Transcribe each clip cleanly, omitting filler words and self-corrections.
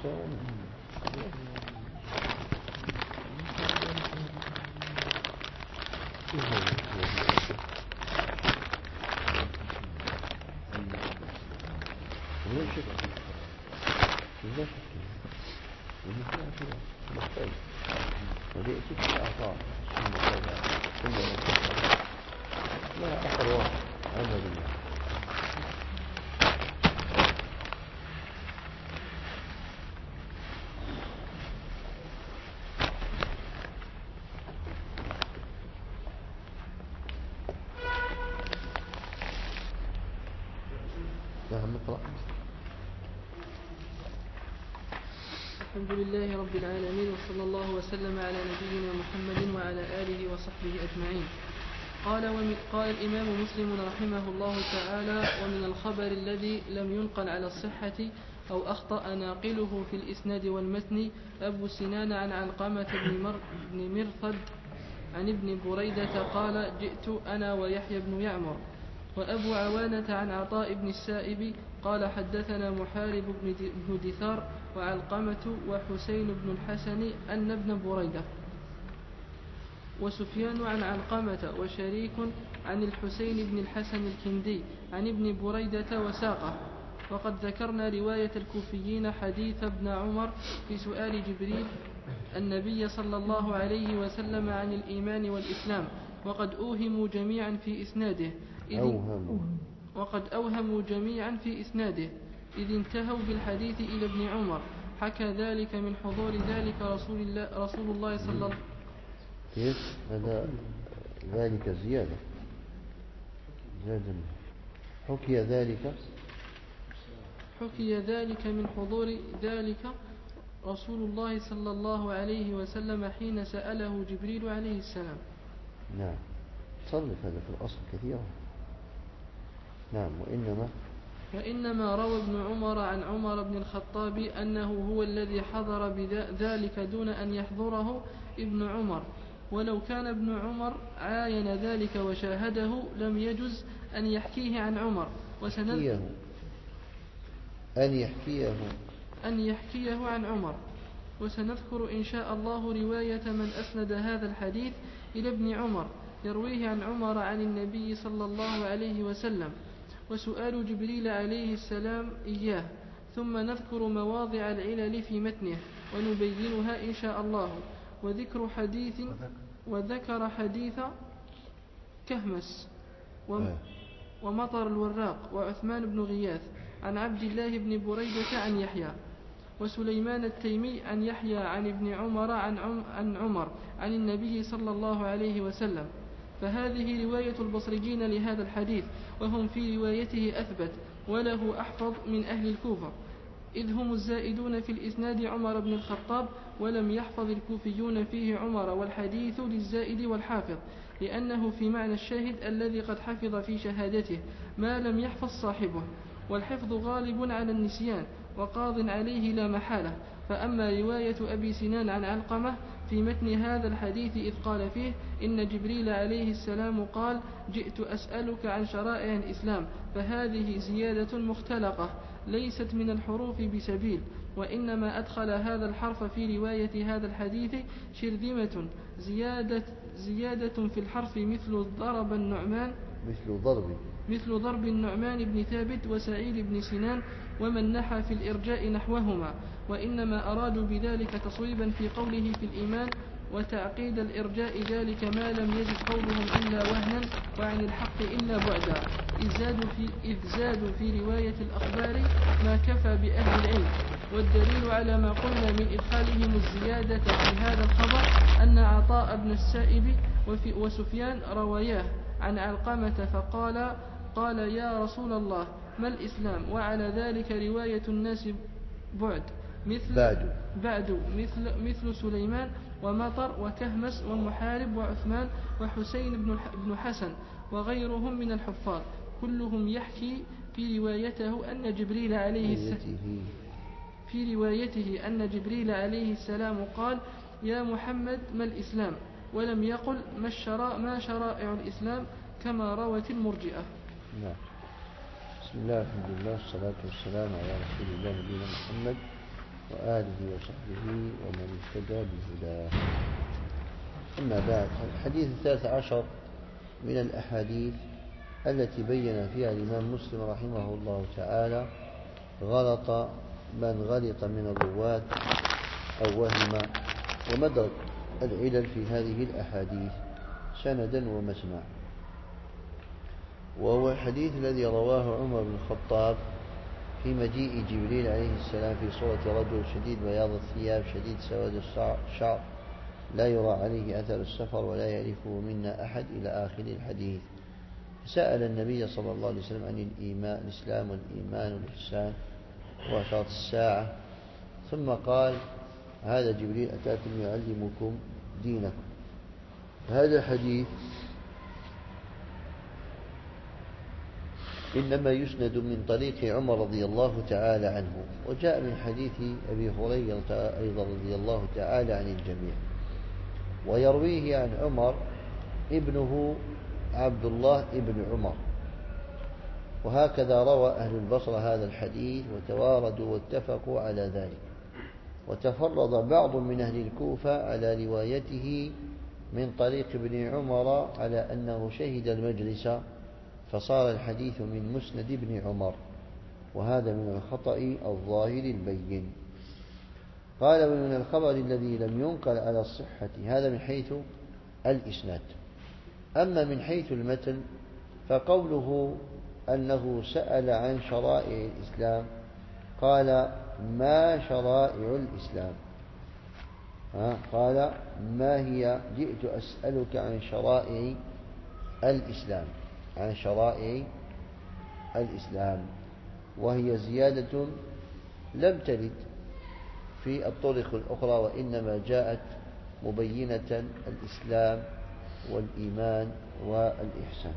الحمد لله رب العالمين، وصلى الله وسلم على نبينا محمد وعلى آله وصحبه أجمعين. قال الإمام مسلم رحمه الله تعالى: ومن الخبر الذي لم ينقل على الصحة أو أخطأ ناقله في الإسناد والمتن أبو سنان عن علقمة بن مرثد عن ابن بريدة قال: جئت أنا ويحيى بن يعمر. وأبو عوانة عن عطاء بن السائب قال: حدثنا محارب بن دثار وعلقمة وحسين بن الحسن أن ابن بريدة. وسفيان عن علقمة وشريك عن الحسين بن الحسن الكندي عن ابن بريدة وساقه. وقد ذكرنا رواية الكوفيين حديث ابن عمر في سؤال جبريل النبي صلى الله عليه وسلم عن الإيمان والإسلام، وقد أوهموا جميعا في إسناده إذ انتهوا بالحديث إلى ابن عمر. حكى ذلك من حضور ذلك رسول الله صلى الله عليه وسلم. هذا ذلك زيادة. حكي ذلك من حضور ذلك رسول الله صلى الله عليه وسلم حين سأله جبريل عليه السلام. نعم، صرف هذا في الأصل كثيرا. نعم. وإنما روى ابن عمر عن عمر بن الخطاب أنه هو الذي حضر بذلك دون أن يحضره ابن عمر، ولو كان ابن عمر عاين ذلك وشاهده لم يجز أن يحكيه عن عمر. أن يحكيه عن عمر. وسنذكر إن شاء الله رواية من أسند هذا الحديث إلى ابن عمر يرويه عن عمر عن النبي صلى الله عليه وسلم، وسؤال جبريل عليه السلام إياه، ثم نذكر مواضع العلل في متنه ونبينها إن شاء الله. وذكر حديث كهمس ومطر الوراق وعثمان بن غياث عن عبد الله بن بريدة عن يحيى، وسليمان التيمي عن يحيى عن ابن عمر عن عمر عن النبي صلى الله عليه وسلم. فهذه رواية البصريين لهذا الحديث، وهم في روايته أثبت وله أحفظ من أهل الكوفة، إذ هم الزائدون في الإسناد عمر بن الخطاب، ولم يحفظ الكوفيون فيه عمر، والحديث للزائد والحافظ، لأنه في معنى الشاهد الذي قد حفظ في شهادته ما لم يحفظ صاحبه، والحفظ غالب على النسيان وقاض عليه لا محالة. فأما رواية أبي سنان عن علقمة في متن هذا الحديث إذ قال فيه إن جبريل عليه السلام قال: جئت أسألك عن شرائع الإسلام، فهذه زيادة مختلقة ليست من الحروف بسبيل، وإنما أدخل هذا الحرف في رواية هذا الحديث شرذمة زيادة في الحرف مثل ضرب النعمان بن ثابت وسعيد بن سنان، ومن نحى في الإرجاء نحوهما، وإنما أرادوا بذلك تصويبا في قوله في الإيمان، وتعقيد الإرجاء ذلك ما لم يجد قولهم إلا وهنا وعن الحق إلا بعدا، إذ زادوا في رواية الأخبار ما كفى بأهل العلم. والدليل على ما قلنا من إدخالهم الزيادة في هذا الخبر أن عطاء بن السائب وسفيان رواياه عن علقمة قال يا رسول الله ما الإسلام؟ وعلى ذلك رواية الناس مثل سليمان ومطر وكهمس ومحارب وعثمان وحسين بن حسن وغيرهم من الحفاظ، كلهم يحكي في روايته أن جبريل عليه السلام قال: يا محمد ما الإسلام؟ ولم يقل ما شرائع الإسلام كما روت المرجئة. نعم. بسم الله الحمد لله والصلاة والسلام على رسول الله نبينا محمد وآله وصحبه ومن اهتدى بهداه. أما بعد، الحديث 13 من الأحاديث التي بين فيها الإمام مسلم رحمه الله تعالى غلط من غلط من الرواة أو وهم، ومدرك العلل في هذه الأحاديث سندا ومسمع. وهو الحديث الذي رواه عمر بن الخطاب في مجيء جبريل عليه السلام في صورة رجل شديد بياض الثياب شديد سواد الشعر لا يرى عليه أثر السفر ولا يعرفه منا أحد إلى آخر الحديث. سأل النبي صلى الله عليه وسلم عن الإسلام والإيمان والإحسان وأشراط الساعة، ثم قال: هذا جبريل أتاكم يعلمكم دينكم. هذا الحديث إنما يسند من طريق عمر رضي الله تعالى عنه، وجاء من حديث أبي هريرة أيضا رضي الله تعالى عن الجميع، ويرويه عن عمر ابنه عبد الله ابن عمر. وهكذا روى أهل البصرة هذا الحديث وتواردوا واتفقوا على ذلك. وتفرد بعض من أهل الكوفة على روايته من طريق ابن عمر على أنه شهد المجلس، فصار الحديث من مسند ابن عمر، وهذا من الخطأ الظاهر البين. قال: ومن الخبر الذي لم ينقل على الصحة، هذا من حيث الإسناد. أما من حيث المتن فقوله أنه سأل عن شرائع الإسلام، قال: ما شرائع الإسلام؟ قال: ما هي؟ جئت أسألك عن شرائع الإسلام، عن شرائع الإسلام، وهي زيادة لم ترد في الطرق الأخرى، وإنما جاءت مبينة الإسلام والإيمان والإحسان.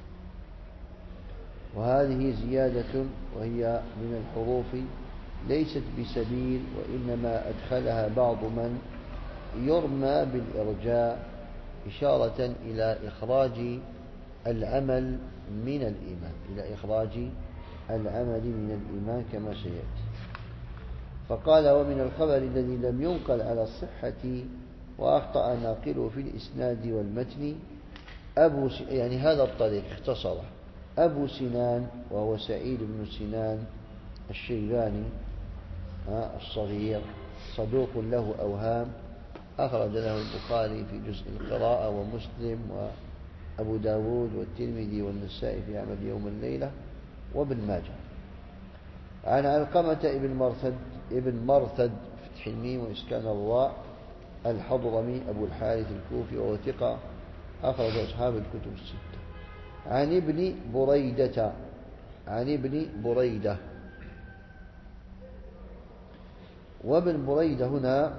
وهذه زيادة وهي من الحروف ليست بسبيل، وإنما أدخلها بعض من يرمى بالإرجاء إشارة إلى إخراج العمل من الإيمان، إلى إخراج العمل من الإيمان كما سيأتي. فقال: ومن الخبر الذي لم ينقل على الصحة وأخطأ ناقله في الإسناد والمتن يعني هذا الطريق اختصره أبو سنان، وهو سعيد بن سنان الشيباني الصغير، صدوق له أوهام، أخرج له البخاري في جزء القراءة ومسلم وأبو داود والترمذي والنسائي في عمل يوم الليلة وابن ماجه. عن علقمة ابن مرثد فتح الميم وإسكان الراء الحضرمي أبو الحارث الكوفي، وهو ثقة أخرج أصحاب الكتب الستة. عن ابن بريدة، وابن بريدة هنا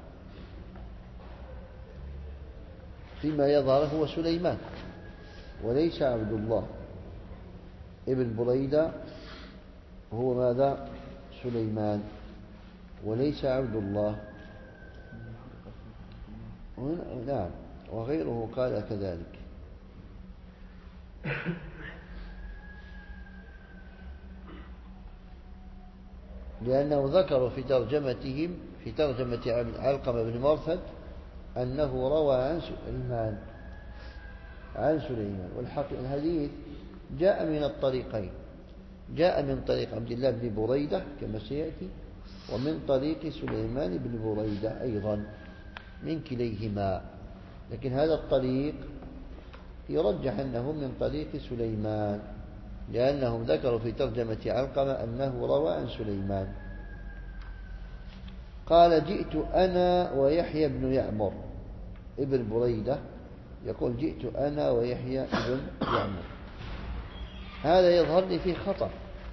فيما يظهر هو سليمان وليس عبد الله. ابن بريدة هو ماذا؟ سليمان وليس عبد الله. نعم، وغيره قال كذلك. لأنه ذكر في ترجمتهم في ترجمة علقمة بن مرثد أنه روى عن سليمان. والحديث جاء من الطريقين، جاء من طريق عبد الله بن بريدة كما سيأتي، ومن طريق سليمان بن بريدة أيضا، من كليهما. لكن هذا الطريق يرجح أنه من طريق سليمان، لأنهم ذكروا في ترجمة علقمة أنه روى عن سليمان. قال: جئت أنا ويحيى بن يعمر. ابن بريدة يقول: جئت أنا ويحيى بن يعمر. هذا يظهر لي فيه خطأ،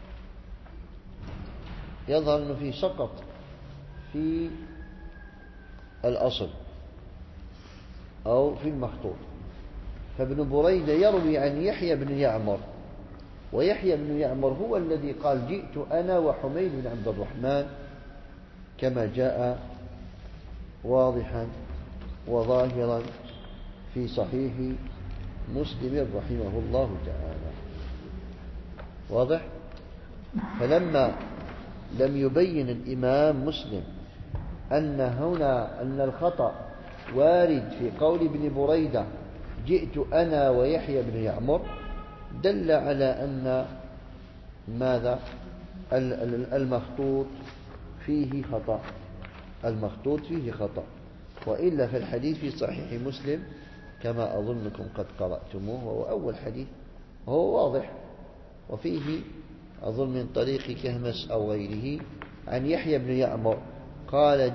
يظهر أنه فيه سقط في الأصل أو في المخطوط. فابن بريدة يروي عن يحيى بن يعمر، ويحيى بن يعمر هو الذي قال: جئت أنا وحميد بن عبد الرحمن، كما جاء واضحا وظاهرا في صحيح مسلم رحمه الله تعالى. واضح؟ فلما لم يبين الإمام مسلم أن الخطأ وارد في قول ابن بريدة جئت أنا ويحيى بن يعمر، دل على أن ماذا المخطوط فيه خطأ، المخطوط فيه خطأ. وإلا في الحديث في صحيح مسلم كما أظنكم قد قرأتموه، وهو أول حديث، وهو واضح، وفيه أظن من طريق كهمس أو غيره عن يحيى بن يعمر قال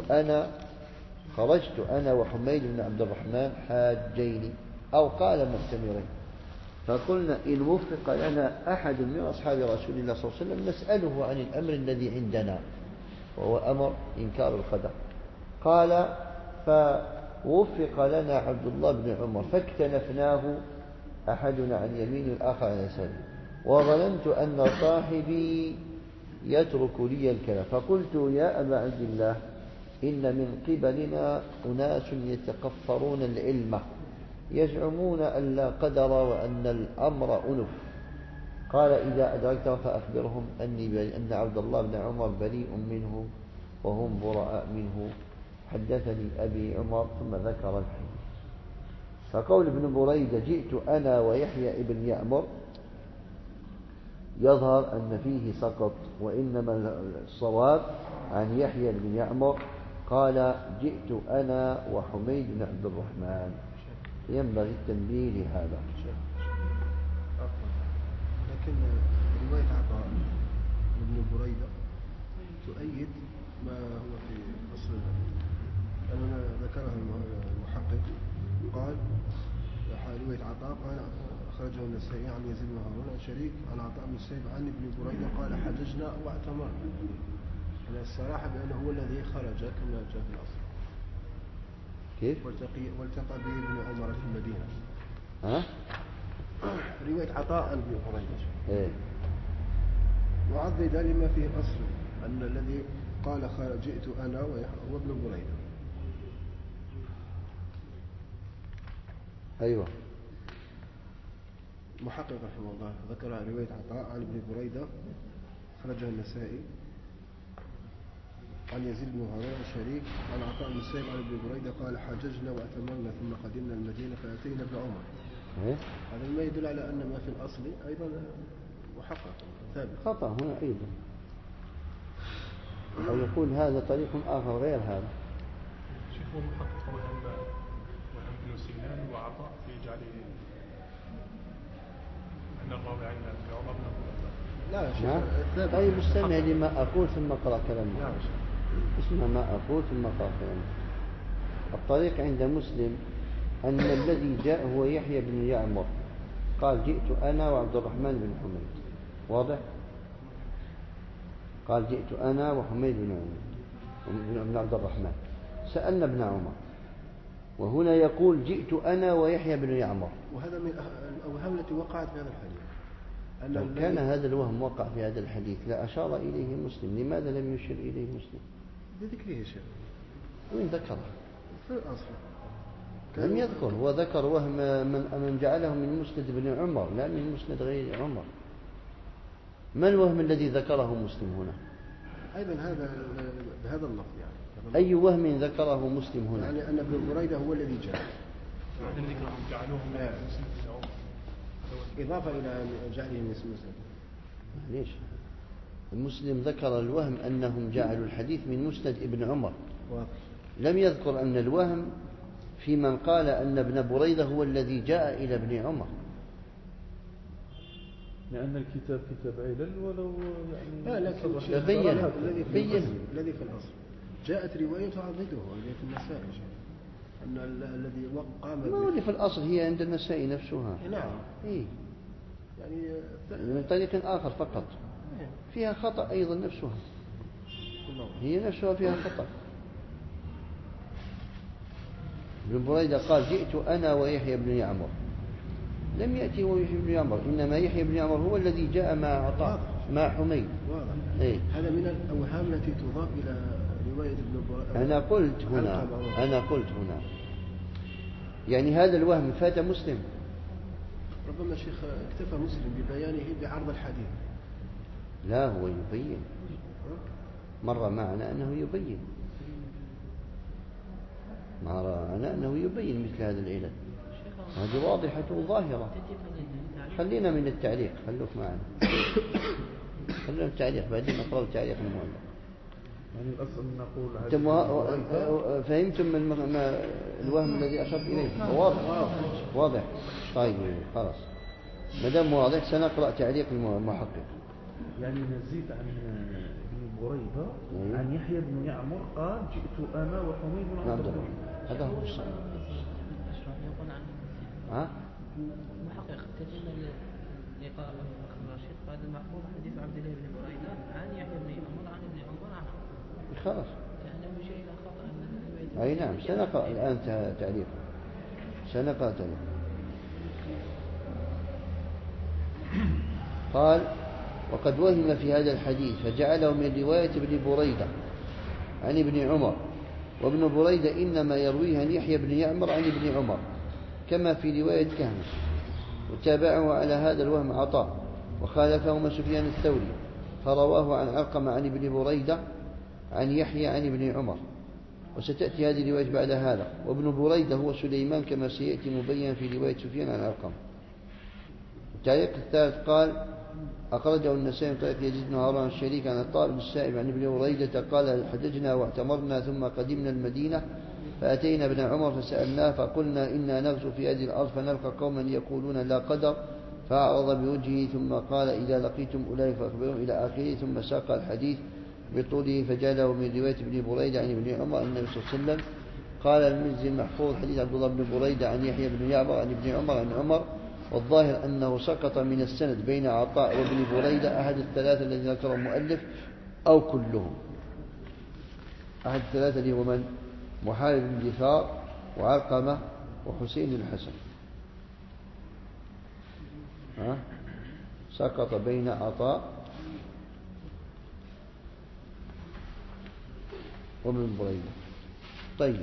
خرجت أنا وحميد بن عبد الرحمن حاجين، أو قال معتمرين، فقلنا إن وفق لنا أحد من أصحاب رسول الله صلى الله عليه وسلم نسأله عن الأمر الذي عندنا، وهو أمر إنكار القدر. قال فوفق لنا عبد الله بن عمر فاكتنفناه، أحدنا عن يمين الآخر عن يساره، وظننت أن صاحبي يترك لي الكلام، فقلت يا أبا عبد الله إن من قبلنا أناس يتقفرون العلم يزعمون أن لا قدر وأن الأمر أنف. قال إذا أدركته فأخبرهم أن عبد الله بن عمر بريء منه وهم براء منه. حدثني أبي عمر ثم ذكر الحديث. فقول ابن بريدة جئت أنا ويحيى ابن يعمر يظهر أن فيه سقط، وإنما الصواب عن يحيى بن يعمر قال جئت أنا وحميد بن عبد الرحمن. ينبغي التنبيه لهذا. لكن رواية عطاء بن بريدة تؤيد ما هو في أصل، لأننا ذكرها المحقق قال رواية عطاء قال أخرجه النسائي عن يزيد بن هارون شريك عن عطاء بن السيب عن ابن بريدة قال حججنا واعتمرنا. يعني الصراحة بأنه هو الذي خرج كما جاء في الأصل. كيف؟ والتقى به ابن عمر في المدينة. ها؟ رواية عطاء عن ابن بريدة. إيه. وعضد لما فيه الأصل أن الذي قال جئت أنا هو ابن بريدة. أيوة. محقق رحمه الله ذكر رواية عطاء عن ابن بريدة خرجها النسائي عن يزيد بن هارون الشريك عن عطاء بن السيب عن ابن بريدة قال حججنا وأتمرنا ثم قدمنا المدينة فأتينا ابن عمر. هذا ما يدل على أن ما في الأصل أيضا محقق ثابت. خطأ هنا أيضا، أو يقول هذا طريق آخر غير هذا. شيخ هو محقق وهم بن سنان وعطاء في جعله أن الراوي عن ابن عمر لا يا شيخ. طيب استمع لما أقول ثم اقرأ كلامي. اسمع ما أقول ثم اقرأ كلامي. الطريق عند مسلم أن الذي جاء هو يحيى بن يعمر قال جئت أنا وعبد الرحمن بن حميد، واضح؟ قال جئت أنا وحميد بن عبد الرحمن. سألنا ابن عمر، وهنا يقول جئت أنا ويحيى بن يعمر. وهذا من الأوهام التي وقعت في هذا الحديث. لو كان هذا الوهم وقع في هذا الحديث لا أشار إليه مسلم، لماذا لم يشر إليه مسلم؟ بذكره شيء. وين ذكره؟ في الأصل لم يذكر، هو ذكر وهم من جعله من مسند بن عمر لا من مسند غير عمر. ما الوهم الذي ذكره مسلم هنا؟ أيضا هذا بهذا اللفظ يعني. أي وهم ذكره مسلم هنا؟ يعني أن ابن بريدة هو الذي جاء. جعلوهم مسند بن عمر إضافة إلى جعله من مسند. ليش؟ المسلم ذكر الوهم أنهم جعلوا الحديث من مسند ابن عمر. لم يذكر أن الوهم في من قال أن ابن بريدة هو الذي جاء إلى ابن عمر، لأن الكتاب كتاب علل ولو يعني لا لكن الذي في الأصل جاءت رواية تعضده وهي في النسائي أن الذي قام ما هو اللي في الأصل هي عند النسائي نفسها. نعم. إيه؟ يعني من طريق آخر فقط فيها خطأ أيضا نفسها، هي نفسها فيها خطأ. ابن بريدة قال جئت أنا ويحيى بن يعمر، لم يأتي ويحيى بن يعمر، إنما يحيى بن يعمر هو الذي جاء مع عطاء مع حميد. إيه؟ هذا من الأوهام التي تضاف إلى رواية ابن بريدة. أنا قلت هنا يعني هذا الوهم فات مسلم. ربما الشيخ اكتفى مسلم ببيانه بعرض الحديث. لا هو يبين مر معنا أنه يبين، مثل هذا العلل، هذه واضحة وظاهرة. خلينا من التعليق، خلوك معنا، خلينا التعليق بعدين نقرأ التعليق المؤلف. يعني الأصل نقول فهمتم الوهم الذي أشرت إليه؟ واضح. طيب خلاص، ما دام واضح سنقرأ تعليق المحقق. يعني نزيد عن ابن بريدة عن يحيى بن يعمر قال جئت أنا وحميد بن عبد الرحمن. هذا هو الصحيح. محقق تتم لقاء الرشيد قال المحفوظ حديث عبد الله بن بريدة عن يحيى بن يعمر عن ابن عمر عنه. خلاص. يعني يشير إلى خطأ. أي نعم، سنقرأ الآن تعليق. قال: وقد وهم في هذا الحديث فجعله من رواية ابن بريدة عن ابن عمر، وابن بريدة إنما يرويه عن يحيى بن يعمر عن ابن عمر كما في رواية كهمس، وتابعه على هذا الوهم عطاء، وخالفهما سفيان الثوري فرواه عن علقمة عن ابن بريدة عن يحيى عن ابن عمر، وستأتي هذه الرواية بعد هذا. وابن بريدة هو سليمان كما سيأتي مبين في رواية سفيان عن علقمة. التعليق الثالث قال: أخرجه النسائي من طريق يزيد بن هارون الشريك عن الطالب السائب عن ابن بريدة قال: حججنا واعتمرنا ثم قدمنا المدينة فأتينا ابن عمر فسألناه فقلنا إنا نغزو في هذه الأرض فنلقى قوما يقولون لا قدر، فأعرض بوجهه ثم قال: إذا لقيتم أولئك فأخبرهم إلى آخره، ثم ساق الحديث بطوله فجاله من رواية ابن بريدة عن ابن عمر أن النبي صلى الله عليه وسلم قال: المزي المحفوظ حديث عبد الله بن بريدة عن يحيى بن يعمر عن ابن عمر عن عمر، والظاهر أنه سقط من السند بين عطاء وابن بريدة أحد الثلاثة الذين ذكر المؤلف أو كلهم. أحد الثلاثة اللي هو من؟ محارب بن دثار وعلقمة وحسين الحسن. سقط بين عطاء وابن بريدة. طيب،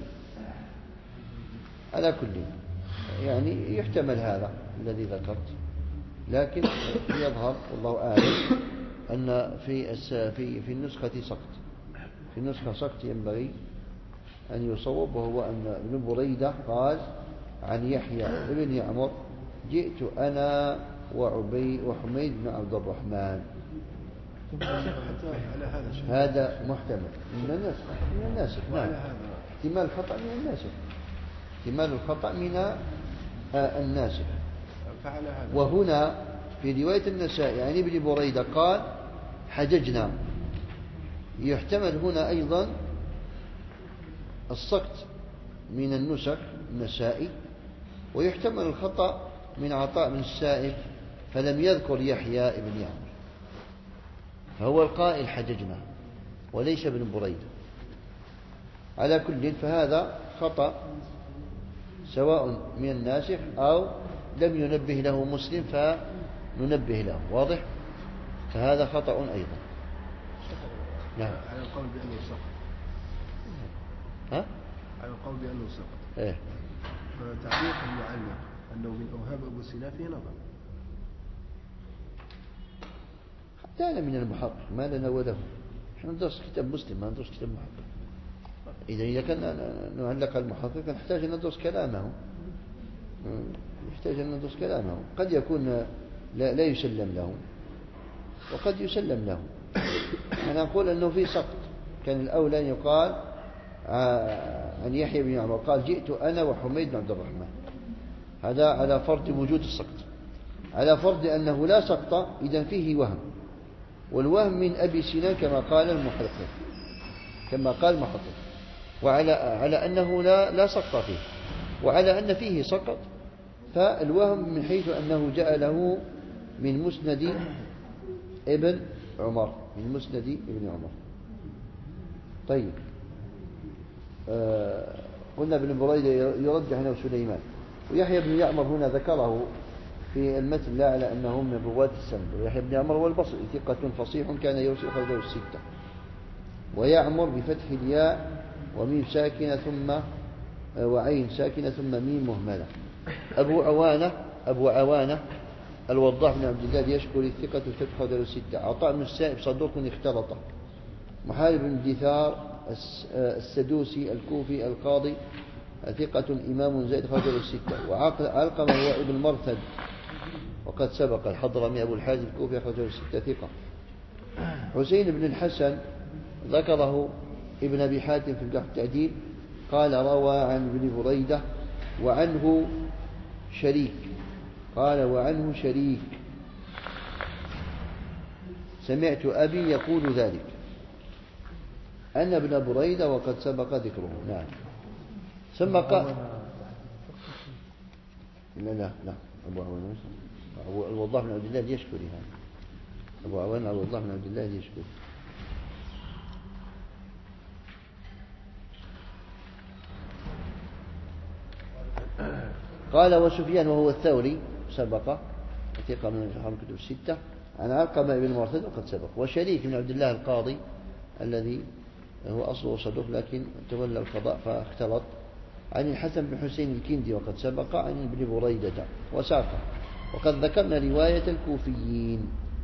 على كل يعني يحتمل هذا الذي ذكرت، لكن يظهر والله أعلم أن في النسخة سقط، في النسخة سقط ينبغي أن يصوب، وهو أن ابن بريدة قال عن يحيى بن يعمر: جئت أنا وحميد بن عبد الرحمن. هذا محتمل من الناسخ. نعم، احتمال الخطأ من الناسخ، احتمال الخطأ من الناسخ. وهنا في رواية النسائي عن ابن بريدة قال: حججنا، يحتمل هنا أيضا السقط من النسخ النسائي، ويحتمل الخطأ من عطاء بن السائب فلم يذكر يحيى بن يعمر، فهو القائل حججنا وليس ابن بريدة. على كل فهذا خطأ سواء من الناسخ أو لم ينبه له مسلم فننبه له، واضح؟ فهذا خطأ أيضا. نعم، على القول بأنه سقط. على القول بأنه سقط. إيه؟ فتعليق المعلق أنه من أوهام أبو سينا في نظر. حتى أنا من المحقق ما لنا وله، نحن ندرس كتاب مسلم ما ندرس كتاب محقق. إذا كان نعلق المحقق نحتاج أن ندرس كلامه، قد يكون لا يسلم له وقد يسلم له. أنا أقول أنه في سقط، كان الأولى أن يقال عن يحيى بن عمر قال: جئت أنا وحميد بن عبد الرحمن. هذا على فرض وجود السقط. على فرض أنه لا سقط إذن فيه وهم، والوهم من أبي سنان كما قال المحقق، وعلى أنه لا سقط فيه، وعلى أن فيه سقط، فالوهم من حيث أنه جعله من مسند ابن عمر، طيب، قلنا ابن بريدة يرجح له سليمان، ويحيى بن يعمر هنا ذكره في المتن لا على أنه من رواة السند. ويحيى بن يعمر هو البصري ثقة فصيح كان يوصي أخرجه الستة. ويعمر بفتح الياء وميم ساكنة ثم وعين ساكنة ثم ميم مهملة. أبو عوانة الوضاح بن عبد الله يشكر الثقة فتح له الستة. عطاء بن السائب صدوق اختلط محارب بن دثار السدوسي الكوفي القاضي ثقة إمام زيد خرجه الستة. وعلقمة هو ابن مرثد وقد سبق الحضرمي أبو الحاج الكوفي خرجه الستة ثقة. حسين بن الحسن ذكره ابن أبي حاتم في الجرح التعديل، قال روى عن ابن بريدة وعنه شريك، قال وعنه شريك سمعت أبي يقول ذلك أن ابن بريدة وقد سبق ذكره. نعم. ثم قال لا أبو عوان الوضاح بن عبد الله يشكر هذا، أبو عوان الوضاح بن عبد الله يشكر. قال وسفيان وهو الثوري سبق ثقة من أصحاب الكتب الستة عن علقمة بن مرثد وقد سبق. وشريك بن عبد الله القاضي الذي هو أصله صدوق لكن تولى القضاء فاختلط، عن الحسن بن حسين الكندي وقد سبق عن ابن بريدة وساق. وقد ذكرنا رواية الكوفيين.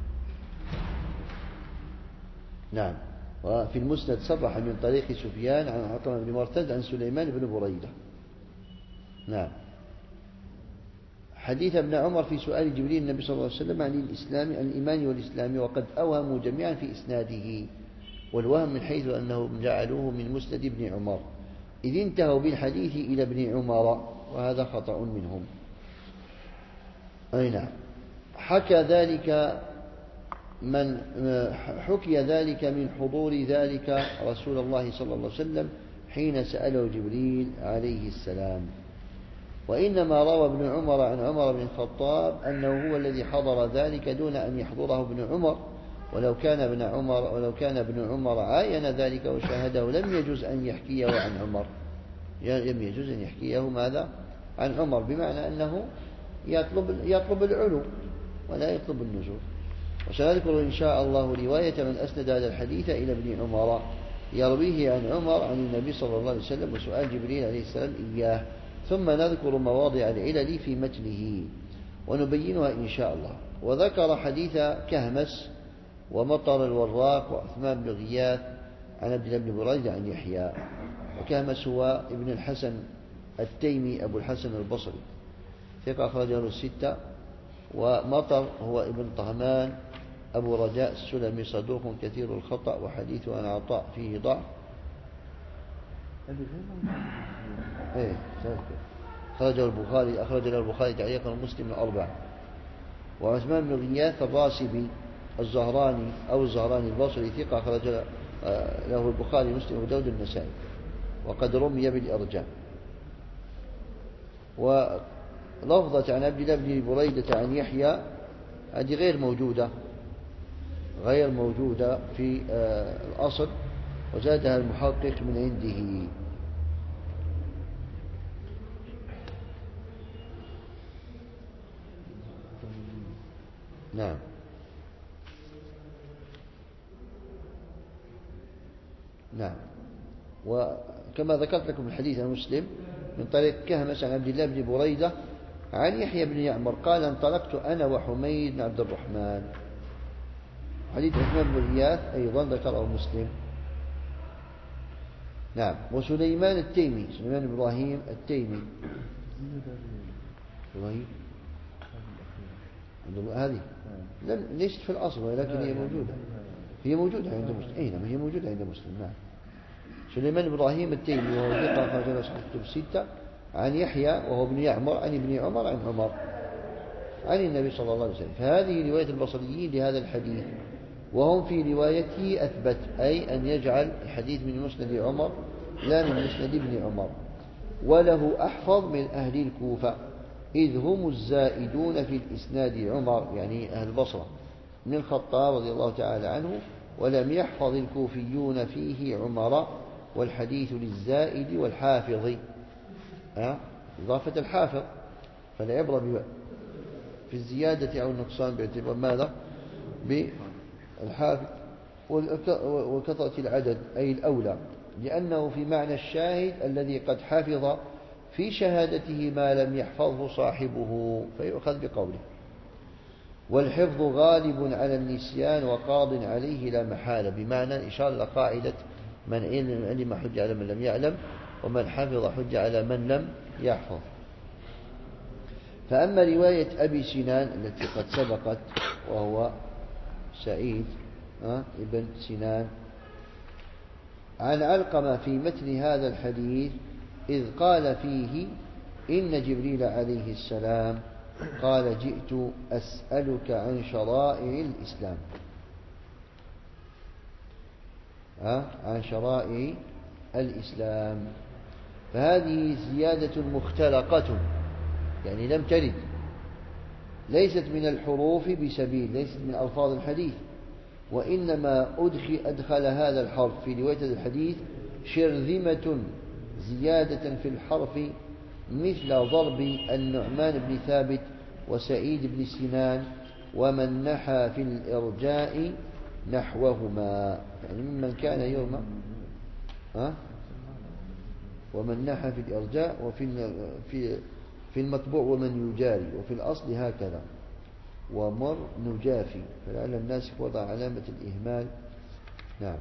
نعم. وفي المسند صرح من طريق سفيان عن علقمة بن مرثد عن سليمان بن بريدة. نعم. حديث ابن عمر في سؤال جبريل النبي صلى الله عليه وسلم عن الإسلام عن الإيمان والإسلام، وقد أوهموا جميعا في إسناده، والوهم من حيث أنهم جعلوه من مسند ابن عمر إذ انتهوا بالحديث إلى ابن عمر، وهذا خطأ منهم. أي نعم. حكي ذلك من حضور ذلك رسول الله صلى الله عليه وسلم حين سأله جبريل عليه السلام. وإنما روى ابن عمر عن عمر بن الخطاب أنه هو الذي حضر ذلك دون أن يحضره ابن عمر، ولو كان ابن عمر عاين ذلك وشاهده لم يجوز أن يحكيه عن عمر، لم يجوز أن يحكيه ماذا عن عمر، بمعنى أنه يطلب العلو ولا يطلب النزول. وسنذكر إن شاء الله رواية من أسند هذا الحديث إلى ابن عمر يرويه عن عمر عن النبي صلى الله عليه وسلم وسؤال جبريل عليه السلام إياه، ثم نذكر مواضع العلل في متنه ونبينها إن شاء الله. وذكر حديث كهمس ومطر الوراق وعثمان بن غياث عن عبد الله بن بريدة عن يحيى. وكهمس هو ابن الحسن التيمي أبو الحسن البصري ثقة أخرجه الستة. ومطر هو ابن طهمان أبو رجاء السلمي صدوق كثير الخطأ وحديثه عن عطاء فيه ضعف. أخرج له البخاري تعليقا ومسلم الأربعة. وعثمان بن غياث الراسبي الزهراني أو الزهراني البصري ثقة أخرج له البخاري ومسلم وداود النسائي، وقد رمي بالإرجاء. ولفظة عن عبد الله بن بريدة عن يحيى هذه غير موجودة في الأصل، وزادها المحقق من عنده. نعم. نعم. وكما ذكرت لكم الحديث عن مسلم من طريق كهمس عن عبد الله بن بريدة عن يحيى بن يعمر قال انطلقت أنا وحميد بن عبد الرحمن. حديث عثمان بن غياث أيضا ذكره مسلم. نعم. وسليمان التيمي سليمان إبراهيم التيمي هذه ليست في الأصل ولكن هي موجودة عند مسلم. أينما هي موجودة عند مسلم. نعم. سليمان إبراهيم التيمي وهو ثقة أخرج له أصحاب الكتب الستة عن يحيى وهو ابن يعمر عن ابن عمر عن عمر عن النبي صلى الله عليه وسلم. فهذه رواية البصريين لهذا الحديث، وهم في روايته أثبت، أي أن يجعل الحديث من مسند عمر لا من مسند ابن عمر. وله أحفظ من أهل الكوفة إذ هم الزائدون في الإسناد عمر، يعني أهل البصرة من الخطاب رضي الله تعالى عنه، ولم يحفظ الكوفيون فيه عمر، والحديث للزائد والحافظ إضافة الحافظ، فالعبرة في الزيادة أو النقصان باعتبار ماذا؟ بالحافظ وكثرة العدد أي الأولى، لأنه في معنى الشاهد الذي قد حفظ في شهادته ما لم يحفظه صاحبه فيؤخذ بقوله. والحفظ غالب على النسيان وقاض عليه لا محالة، بمعنى إشارة إلى قاعدة من علم حج على من لم يعلم، ومن حفظ حج على من لم يحفظ. فأما رواية أبي سنان التي قد سبقت وهو سعيد ابن سنان عن علقمة في متن هذا الحديث إذ قال فيه إن جبريل عليه السلام قال جئت أسألك عن شرائع الإسلام، عن شرائع الإسلام. فهذه زيادة مختلقة، يعني لم ترد، ليست من الحروف بسبيل، ليست من ألفاظ الحديث، وإنما أدخل هذا الحرف في رواية الحديث شرذمة زيادة في الحرف، مثل ضرب النعمان بن ثابت وسعيد بن سنان ومن نحى في الإرجاء نحوهما، يعني ممن كان يوم ومن نحى في الإرجاء، وفي المطبوع ومن يجاري، وفي الأصل هكذا ومر نجافي، فلعل الناس وضع علامة الإهمال. نعم.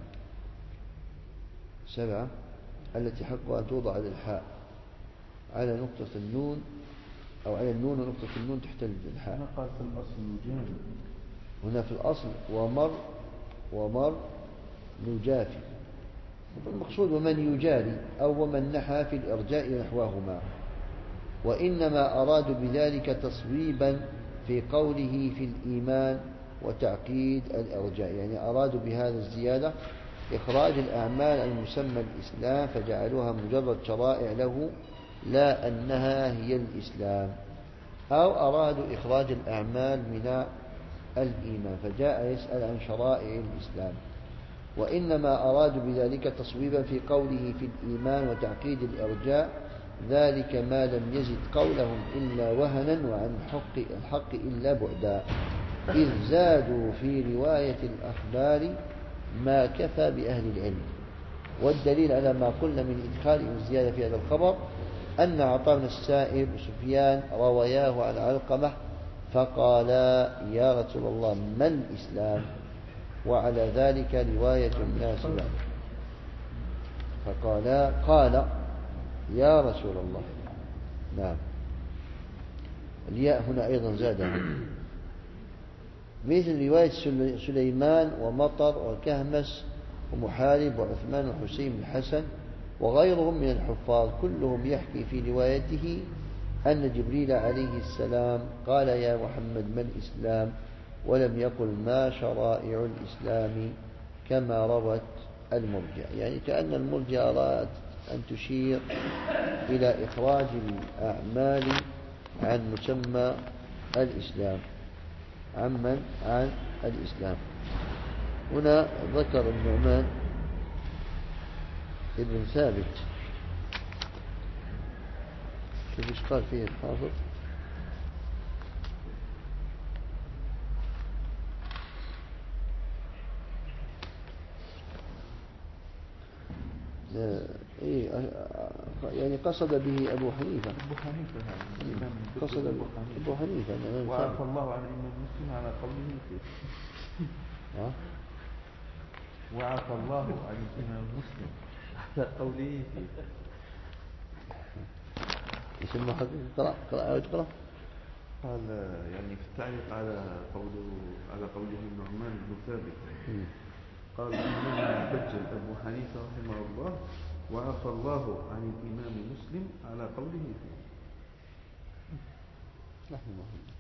7 التي حقها أن توضع على الحاء على نقطة النون، أو على النون ونقطة النون تحت الحاء. هنا قال في الأصل نجافي، هنا في الأصل ومر نجافي، المقصود ومن يجاري أو ومن نحى في الإرجاء نحوهما. وإنما أرادوا بذلك تصويبا في قوله في الإيمان وتعقيد الإرجاء، يعني أرادوا بهذا الزيادة إخراج الأعمال المسمى الإسلام فجعلوها مجرد شرائع له لا أنها هي الإسلام، أو أرادوا إخراج الأعمال من الإيمان فجاء يسأل عن شرائع الإسلام. وإنما أرادوا بذلك تصويبا في قوله في الإيمان وتعقيد الإرجاء، ذلك ما لم يزد قولهم إلا وهنا وعن الحق إلا بعدا، إذ زادوا في رواية الأخبار ما كفى بأهل العلم. والدليل على ما قلنا من إدخالهم الزيادة في هذا الخبر أن عطاء بن السائب وسفيان رواياه عن علقمة فقالا يا رسول الله ما الإسلام، وعلى ذلك رواية الناس له، قال يا رسول الله. نعم. الياء هنا أيضا زادها، مثل رواية سليمان ومطر وكهمس ومحارب وعثمان وحسين بن الحسن وغيرهم من الحفاظ، كلهم يحكي في روايته أن جبريل عليه السلام قال يا محمد ما الإسلام، ولم يقل ما شرائع الإسلام كما روت المرجع، يعني كأن المرجع أراد أن تشير إلى إخراج الأعمال عن مسمى الإسلام عن الإسلام. هنا ذكر النعمان ابن ثابت، شوف ايش قال فيه الحافظ. يعني قصد به أبو حنيفة. قصد أبو حنيفة. وعفى الله عن الإمام مسلم على قوله فيه. وعفى الله عن الإمام مسلم على قوله فيه. اسم حقيقة قرأ. قال يعني في التعليق على قوله النعمان بن ثابت قال إنما بجل أبو حنيفة رحمه الله وعفى الله عن الإمام مسلم على قوله فيه. رحمه الله.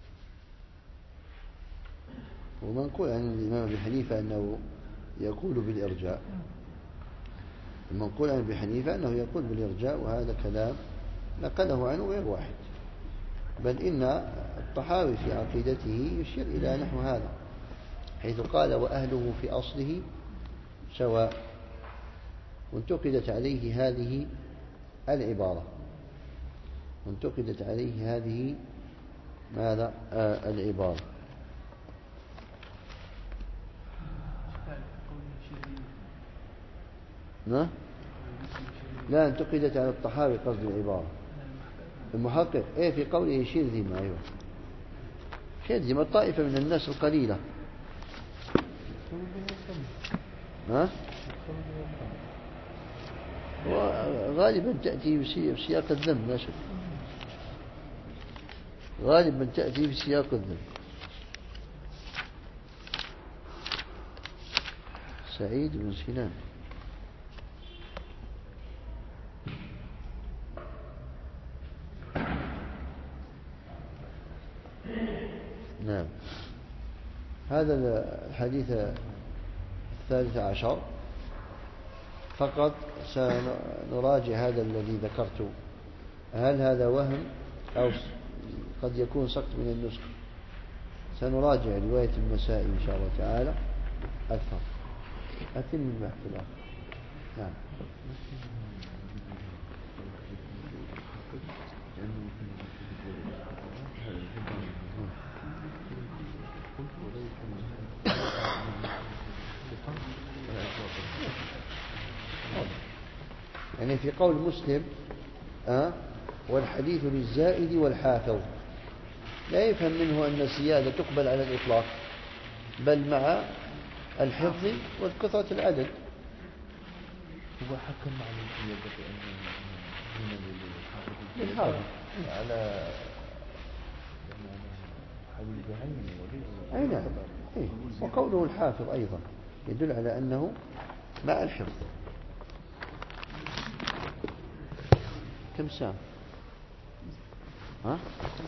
ومنقول عن الإمام أبي حنيفة أنه يقول بالإرجاء، المنقول عن أبي حنيفة أنه يقول بالإرجاء، وهذا كلام نقله عنه غير واحد، بل إن الطحاوي في عقيدته يشير إلى نحو هذا، حيث قال وأهله في أصله سواء، وانتقدت عليه هذه العبارة، وانتقدت عليه هذه ماذا العبارة. لا انتقدت على الطحاوي قصد العبارة المحقق في قوله شرذمة. أيوة خدمة طائفة من الناس القليلة. ها؟ وغالبا تأتي بسياق الذم، لا شك، غالبا تأتي بسياق الذم. سعيد بن سنان. نعم. هذا الحديث 13 فقط سنراجع هذا الذي ذكرته، هل هذا وهم أو قد يكون سقط من النسخ. سنراجع رواية النسائي إن شاء الله تعالى أكثر. أتم البحث الآخر. نعم. يعني في قول مسلم والحديث للزائد والحافظ، لا يفهم منه أن الزيادة تقبل على الإطلاق، بل مع الحفظ والكثرة العدد. هو حكم على الزيادة للحافظ على حديث عين أي نعم. وقوله الحافظ أيضا يدل على أنه مع الحفظ. كم ساعة؟ ها؟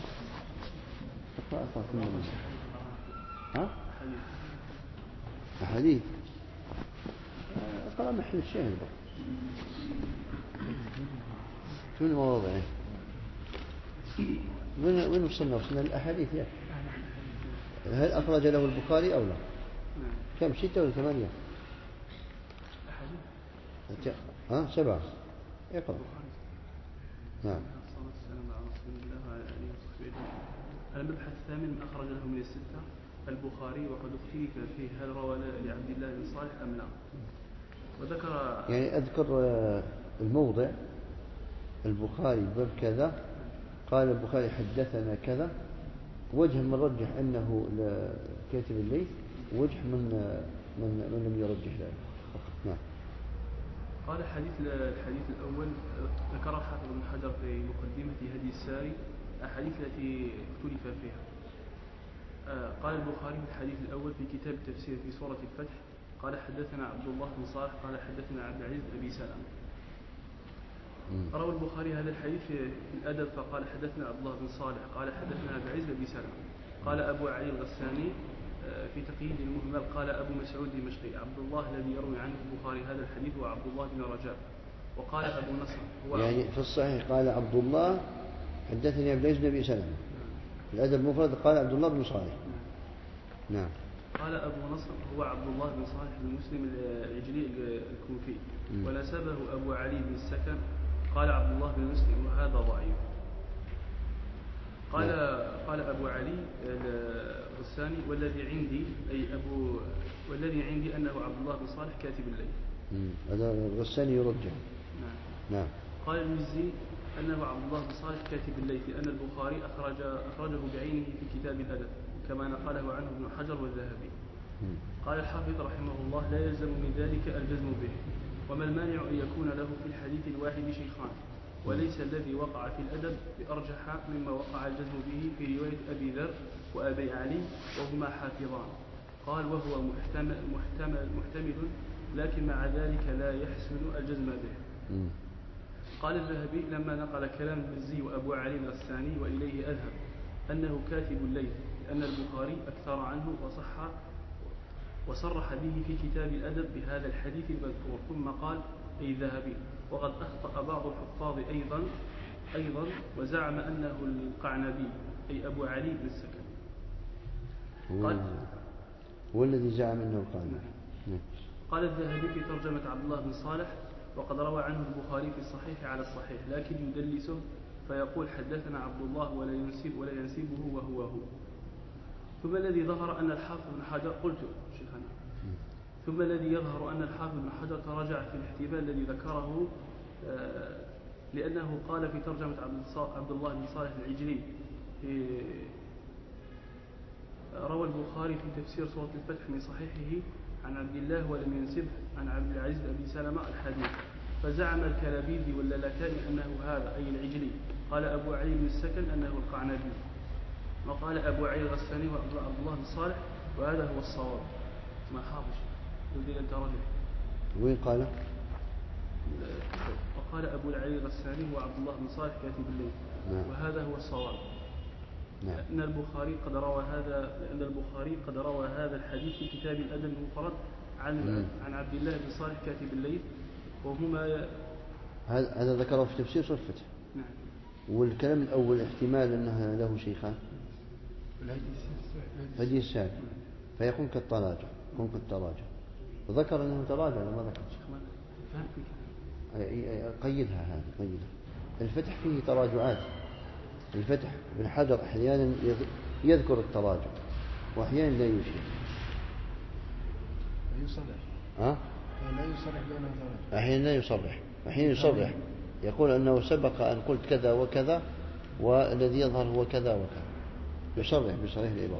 أقرأ كل مساء. ها؟ أحاديث. أقرأ محل الشاهد. شو المواضع؟ وين وصلنا الأحاديث يعني؟ هل أخرج له البخاري أو لا؟ كم 6 ولا 8؟ 7. اقرأ. نعم. المبحث الثامن أخرج له من الستة البخاري، وقد اختلف فيه هل روى لعبد الله بن صالح أم لا. وذكر يعني أذكر الموضع البخاري باب كذا قال البخاري حدثنا كذا، وجه من رجح أنه كاتب الليث، وجه من لم يرجح ذلك. نعم. قال الحديث الأول ذكر حافظ بن حجر في مقدمة هدي الساري الأحاديث التي اختلف فيها. قال البخاري في الحديث الأول في كتاب التفسير في سورة الفتح قال حدثنا عبد الله بن صالح قال حدثنا عبد العزيز بن أبي سلمة. روى البخاري هذا الحديث في الأدب فقال حدثنا عبد الله بن صالح قال حدثنا عبد العزيز بن أبي سلمة. قال أبو علي الغساني في تقييد المهمل قال أبو مسعود دمشقي عبد الله الذي يروي عنه البخاري هذا الحديث هو عبد الله بن رجاء. وقال أبو نصر هو يعني في الصحيح قال عبد الله حدثني عبد العزيز بن أبي سلمة، في الأدب المفرد قال عبد الله بن صالح. نعم. قال أبو نصر هو عبد الله بن صالح بن مسلم العجلي الكوفي، ونسبه أبو علي بن السكن قال عبد الله بن مسلم وهذا ضعيف. قال أبو علي الغساني والذي عندي أنه عبد الله بن صالح كاتب الليل. هذا الغساني يرجع. نعم. قال المزي أنه عبد الله بن صالح كاتب الليل لأن البخاري أخرجه بعينه في كتاب الأدب كما نقله عنه ابن حجر والذهبي. قال الحافظ رحمه الله لا يلزم من ذلك الجزم به، وما المانع أن يكون له في الحديث الواحد شيخان، وليس الذي وقع في الأدب بأرجح مما وقع الجزم به في رواية أبي ذر وأبي علي وهما حافظان. قال وهو محتمل لكن مع ذلك لا يحسن الجزم به. قال الذهبي لما نقل كلام المزي وأبو علي الغساني وإليه أذهب أنه كاتب الليل لأن البخاري أكثر عنه وصرح به في كتاب الأدب بهذا الحديث المذكور. ثم قال أي ذهبي وقد أخطأ بعض الحفاظ أيضا وزعم أنه القعنبي أي أبو علي بن السكن. قال هو الذي زعم أنه القعنبي. قال الذهبي في ترجمة عبد الله بن صالح وقد روى عنه البخاري في الصحيح على الصحيح لكن يدلسه فيقول حدثنا عبد الله ولا ينسبه وهو هو. ثم الذي ظهر أن الحافظ بن حجر ثم الذي يظهر أن الحافظ بن حجر تراجع في الاحتمال الذي ذكره لأنه قال في ترجمة عبد الله بن صالح العجلي روى البخاري في تفسير سورة الفتح من صحيحه عن عبد الله ولم ينسبه عن عبد العزيز أبي سلمة الحديث، فزعم الكلابيدي واللالكائي أنه هذا أي العجلي. قال أبو علي بن السكن أنه القعنبي، وقال أبو علي الغساني وعبد الله بن صالح وهذا هو الصواب. ما حافظ يريد أن ترجع. وين قال؟ وقال أبو علي الغساني وعبد الله بن صالح كاتب الليل. نعم. وهذا هو الصواب. نعم. لأن البخاري قد روى هذا الحديث في كتاب الأدب المفرد عن عبد الله بن صالح كاتب الليل، وهما هذا ذكره في تفسير سورة الفتح. نعم. والكلام الأول احتمال أنه له شيخان، هدي السعد، فيكون كالتراجع، يكون كالتراجع. وذكر أنه تراجع ولا ما ذكر؟ قيدها هذه، قيدها. الفتح فيه تراجعات. الفتح ابن حجر أحيانا يذكر التراجع وأحيانا لا يشير. لا يصرح. لا يصرح بأنه تراجع. أحيانا لا يصرح، أحيانا يصرح، يقول أنه سبق أن قلت كذا وكذا والذي يظهر هو كذا وكذا، يصرح بصريح العبارة.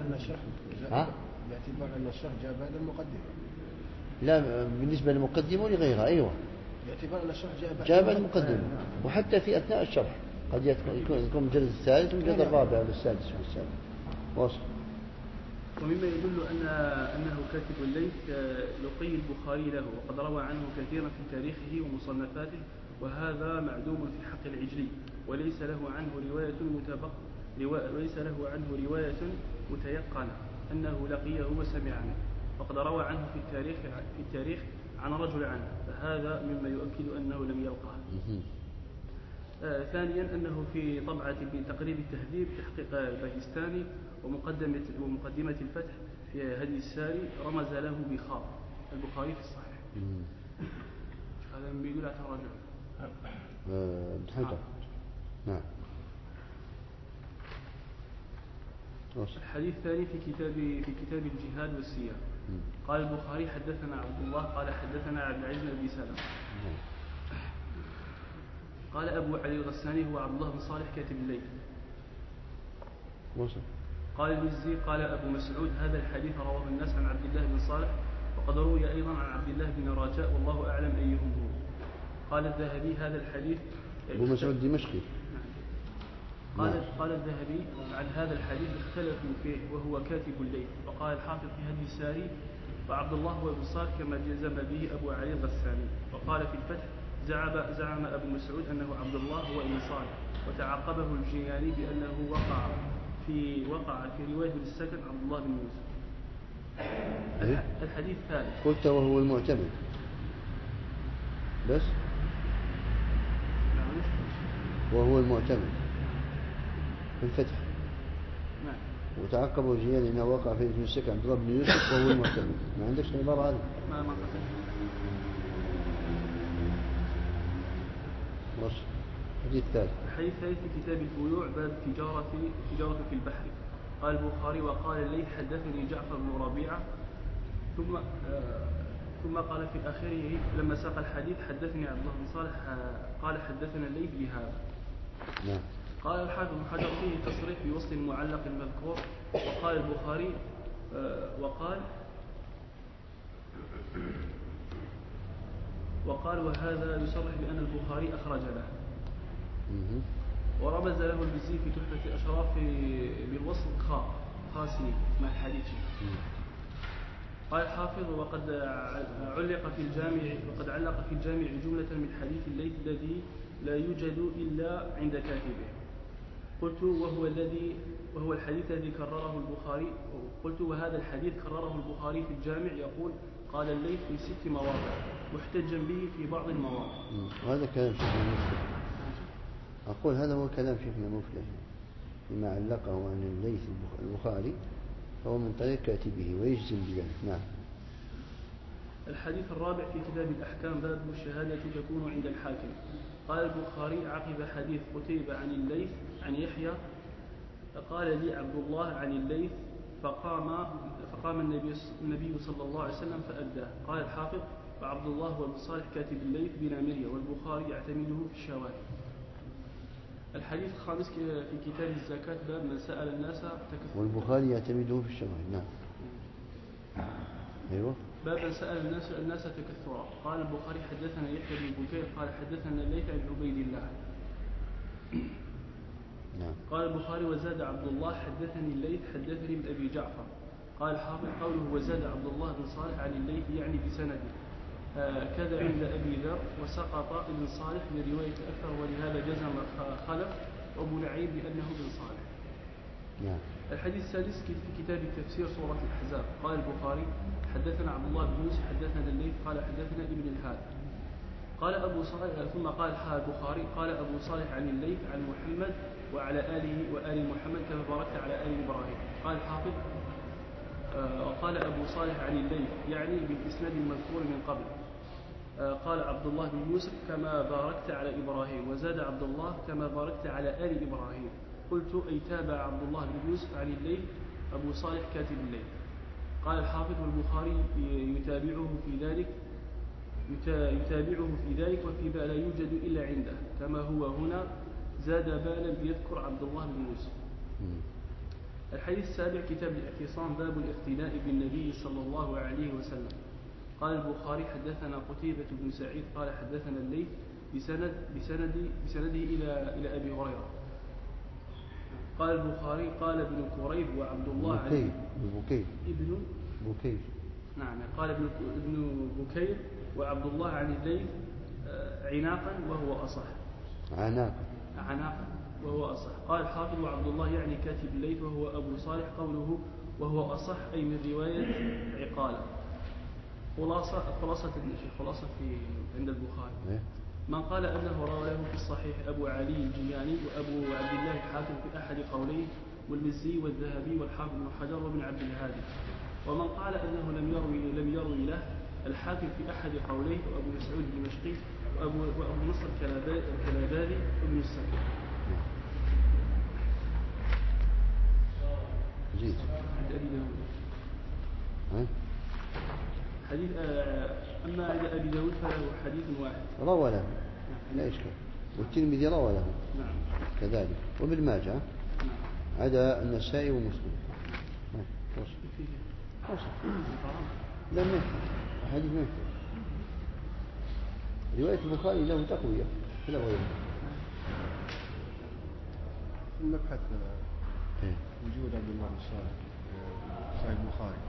باعتبار أن الشرح جاء بعد المقدمة. لا، بالنسبة للمقدمة ولغيرها. أيوة، باعتبار أن الشرح جاء بعد المقدمة. وحتى في أثناء الشرح قد يكون مجلد الثالث ومجلد الرابع والسادس والسابع. واصل. ومما يدل أنه كاتب الليث لقي البخاري له، وقد روى عنه كثيرا في تاريخه ومصنفاته، وهذا معدوم في حق العجلي، وليس له عنه رواية متيقنة أنه لقيه وسمع عنه، وقد روى عنه في التاريخ عن رجل عنه، فهذا مما يؤكد أنه لم يلقاه. ثانيا أنه في طبعة بتقريب التهذيب تحقيق الباكستاني ومقدمة الفتح في هدي الساري رمز له بخاء البخاري في الصحيح. هذا من يدل على تراجع. نعم. الحديث الثاني في كتاب الجهاد والسير. قال البخاري حدثنا عبد الله قال حدثنا عبد العزيز بن أبي سلمة. قال أبو علي الغساني هو عبد الله بن صالح كاتب الليل. قال المزي قال أبو مسعود هذا الحديث رواه الناس عن عبد الله بن صالح، وقد روي أيضا عن عبد الله بن رجاء والله أعلم أيهم هو. قال الذهبي هذا الحديث أبو مسعود دمشقي. قال الذهبي عن هذا الحديث اختلفوا فيه وهو كاتب الليل. وقال الحافظ في هدي الساري وعبد الله هو ابن صالح كما جزم به أبو علي الغساني. وقال في الفتح زعم أبو مسعود أنه عبد الله هو ابن صالح، وتعقبه الجياني بأنه وقع في رواية السكن عبد الله بن يوسف. الحديث الثالث قلت وهو المعتمد بس. وهو المعتمد في الفتح. نعم. وتعقبه الجياني أنه وقع في السكن عبد الله بن يوسف وهو المعتمد. ما عندكش العبارة هذه؟ ما قصد. الحديث الثالث في كتاب البيوع باب تجارة في البحر. قال البخاري وقال الليث حدثني جعفر بن ربيعة، ثم قال في آخره لما ساق الحديث حدثني عبد الله بن صالح قال حدثنا الليث بهذا. نعم. قال الحافظ بن حجر فيه تصريح بوصل المعلق المذكور. وقال البخاري وقال وهذا يصرح بأن البخاري أخرج له. ورمز له المزي في تحفة الأشراف بالوصل خاسني مع الحديث. قال الحافظ وقد علق في الجامع جملة من حديث الليث الذي لا يوجد إلا عند كاتبه. قلت وهو الحديث الذي كرره البخاري. قلت وهذا الحديث كرره البخاري في الجامع يقول قال الليث في 6 مواضع محتجا به في بعض المواضع. وهذا كلام شيخنا مفلح. أقول هذا هو كلام شيخنا مفلح لما علقه عن الليث البخاري فهو من طريق كاتبه ويجزم بذلك. نعم. الحديث الرابع في كتاب الأحكام باب الشهادة تكون عند الحاكم. قال البخاري عقب حديث قتيبة عن الليث عن يحيى قال لي عبد الله عن الليث فقام النبي صلى الله عليه وسلم فأداه. قال الحافظ وعبد الله وابن صالح كاتب الليث بنامرية، والبخاري يعتمده في الشواهد. الحديث الخامس في كتاب الزكاة باب من سأل الناس تكثرا. والبخاري يعتمده في الشمال. نعم. أيوة. باب من سأل الناس تكثرا. قال البخاري حدثنا يحيى بن بكير قال حدثنا الليث بن عبيد الله. نعم. قال البخاري وزاد عبد الله حدثني الليث حدثني من أبي جعفر. قال الحافظ قوله وزاد عبد الله بن صالح عن الليث يعني بسنده كذا عند أبي ذر وسقط ابن صالح برواية أكثر ولهذا جزم خلف وأبو نعيم بأنه ابن صالح. نعم. الحديث السادس في كتاب التفسير سورة الأحزاب. قال البخاري حدثنا عبد الله بن يوسف حدثنا الليث قال حدثنا ابن الهاد قال أبو صالح ثم قال البخاري قال أبو صالح عن الليث عن محمد وعلى آله وآل محمد كما باركت على آل إبراهيم. قال الحافظ قال أبو صالح عن الليث يعني بالإسناد المذكور من قبل. قال عبد الله بن يوسف كما باركت على إبراهيم وزاد عبد الله كما باركت على آل إبراهيم. قلت أي تابع عبد الله بن يوسف عن الليث أبو صالح كاتب الليث. قال الحافظ والبخاري يتابعه في ذلك وفي ما لا يوجد إلا عنده كما هو هنا زاد بالا يذكر عبد الله بن يوسف. الحديث السابع كتاب الاعتصام باب الاقتداء بالنبي صلى الله عليه وسلم. قال البخاري حدثنا قتيبة بن سعيد قال حدثنا الليث بسنده إلى أبي هريرة. قال البخاري قال ابن كريب وعبد الله ابن بكير. نعم. قال ابن بكير وعبد الله عن الليث عناقا وهو أصح. عناقا وهو أصح. قال الحافظ وعبد الله يعني كاتب الليث وهو أبو صالح قوله وهو أصح أي من رواية عقالة. خلاصة في عند البخاري من قال أنه روى له في الصحيح أبو علي الجياني وأبو عبد الله الحاكم في أحد قوليه والمزي والذهبي والحافظ بن حجر وابن عبد الهادي. ومن قال أنه لم يروي له الحاكم في أحد قوليه وأبو مسعود الدمشقي وأبو نصر الكلابادي وابن السكن. جيد. عند أبي داود. حديث أما عند أبي داود فله حديث واحد. روى له. لا إشكال. والترمذي روى له. نعم. كذلك. وابن ماجه. نعم. عدا النسائي ومسلم. لا ما حديث ما رواية البخاري له تقوية لا غيره. المبحث وجود عبد الله بن صالح صاحب البخاري.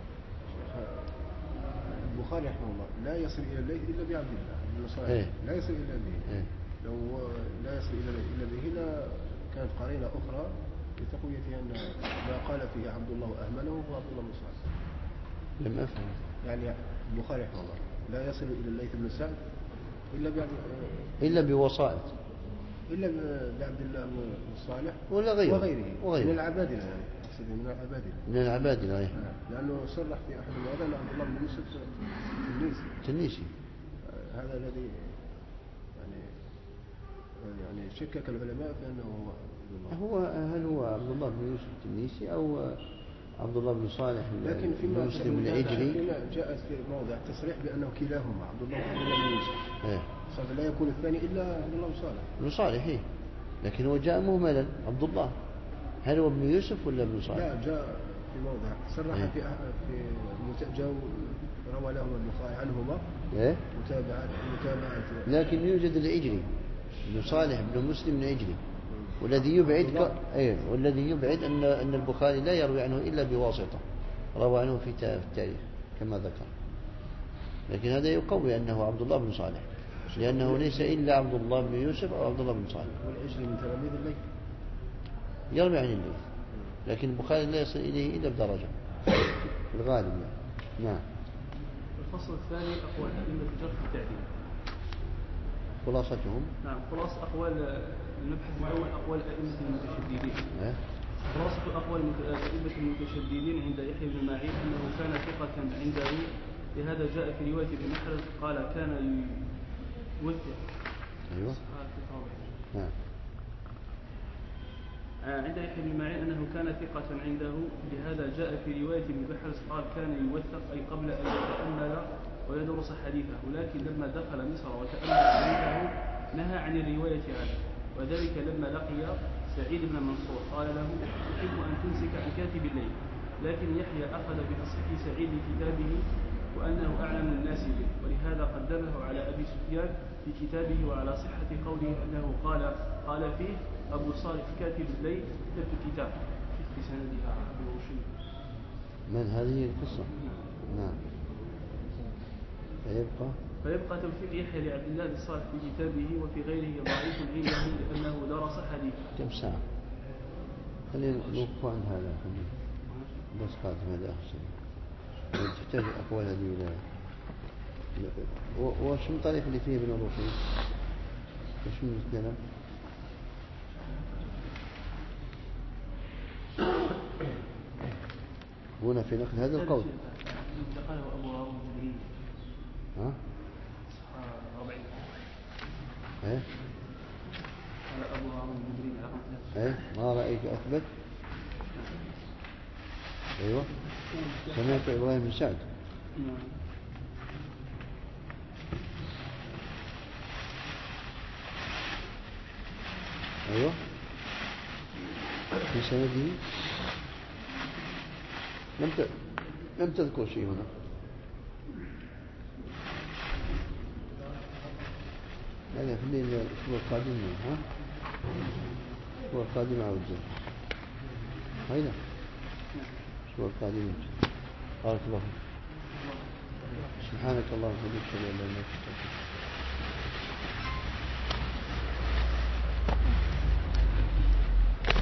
البخاري رحمه الله لا يصل إلى الليث إلا بعبد الله بن صالح. لا يصل إلى به. لو لا يصل إلى به لا كانت قرينة أخرى لتقوية أن ما قال فيه عبد الله وأهمله هو عبد الله بن صالح. لم أفهم. يعني البخاري رحمه الله لا يصل إلى الليث بن سعد إلا بوسائط. إلا بعبد الله بن صالح وغيره من العبادلة يعني من العبادلة لأنه صرح في أحد المواضع أن عبد الله بن يوسف التنيسي. هذا الذي يعني شكك العلماء في أنه هل هو عبد الله بن يوسف التنيسي أو عبد الله بن صالح لكن بن مسلم العجلي؟ فيما جاءت في موضع تصريح بأنه كلاهما عبد الله بن يوسف. لا يكون الثاني إلا عبد الله بن صالح. لكن هو جاء مهملا عبد الله. هل هو ابن يوسف ولا ابن صالح؟ لا جاء في موضع صرح في روى لهما البخاري عنهما متابعات. لكن يوجد العجلي ابن صالح بن مسلم العجلي والذي يبعد أن البخاري لا يروي عنه إلا بواسطة روى عنه في التاريخ كما ذكر. لكن هذا يقوي أنه عبد الله بن صالح لأنه ليس إلا عبد الله بن يوسف أو عبد الله بن صالح. والعجلي من تلاميذ الليث يروي عن الليث لكن البخاري لا يصل إليه إلا بدرجة في الغالب. نعم. الفصل الثاني أقوال أئمة الجرح والتعديل. خلاصتهم. نعم. خلاصة أقوال المبحث الأول أقوال أئمة المتشددين. خلاصة أقوال أئمة المتشددين عند يحيى بن معين أنه كان ثقة عنده لهذا جاء في رواية ابن محرز قال كان يوثق. أيوة. نعم. عند يحيى بن معين أنه كان ثقة عنده لهذا جاء في رواية ابن محرز قال كان يوثق أي قبل أن يتأمل ويدرس حديثه ولكن لما دخل مصر وتأمل حديثه نهى عن الرواية عنه وذلك لما لقي سعيد بن منصور قال له أحب أن تمسك عن كاتب الليل، لكن يحيى أخذ بتصحيح سعيد كتابه وأنه أعلم الناس به، ولهذا قدمه على أبي سفيان في كتابه، وعلى صحة قوله أنه قال فيه أبو صالح كاتب الليل كتبت كتاب في سندها أبو رشيد. من هذه القصة؟ نعم. فيبقى توفيق يحيى لعبد الله بن صالح في كتابه وفي غيره ضعيف عنده لأنه درس حديثا. كم ساعة؟ خلينا نوقف عن هذا بس قادم هذا أحسن. تحتاج أقوال هذه إلى وش من طريق اللي فيه ابن الرشيد؟ وش من الكلام؟ هنا في نقل هذا القول. قاله أبو هارون الجبري. ها؟ 40. إيه؟ قال أبو هارون الجبري رقم 3. إيه؟ ما رأيك أثبت؟ أيوة. سمعت إبراهيم بن سعد. أيوة. في سنده لم تذكر شيء هنا. لا خلينا الأسبوع القادم. ها؟ الأسبوع القادم عودة. هيدا. الأسبوع القادم. بارك الله فيك. سبحانك اللهم وبحمدك أشهد أن لا إله إلا أنت.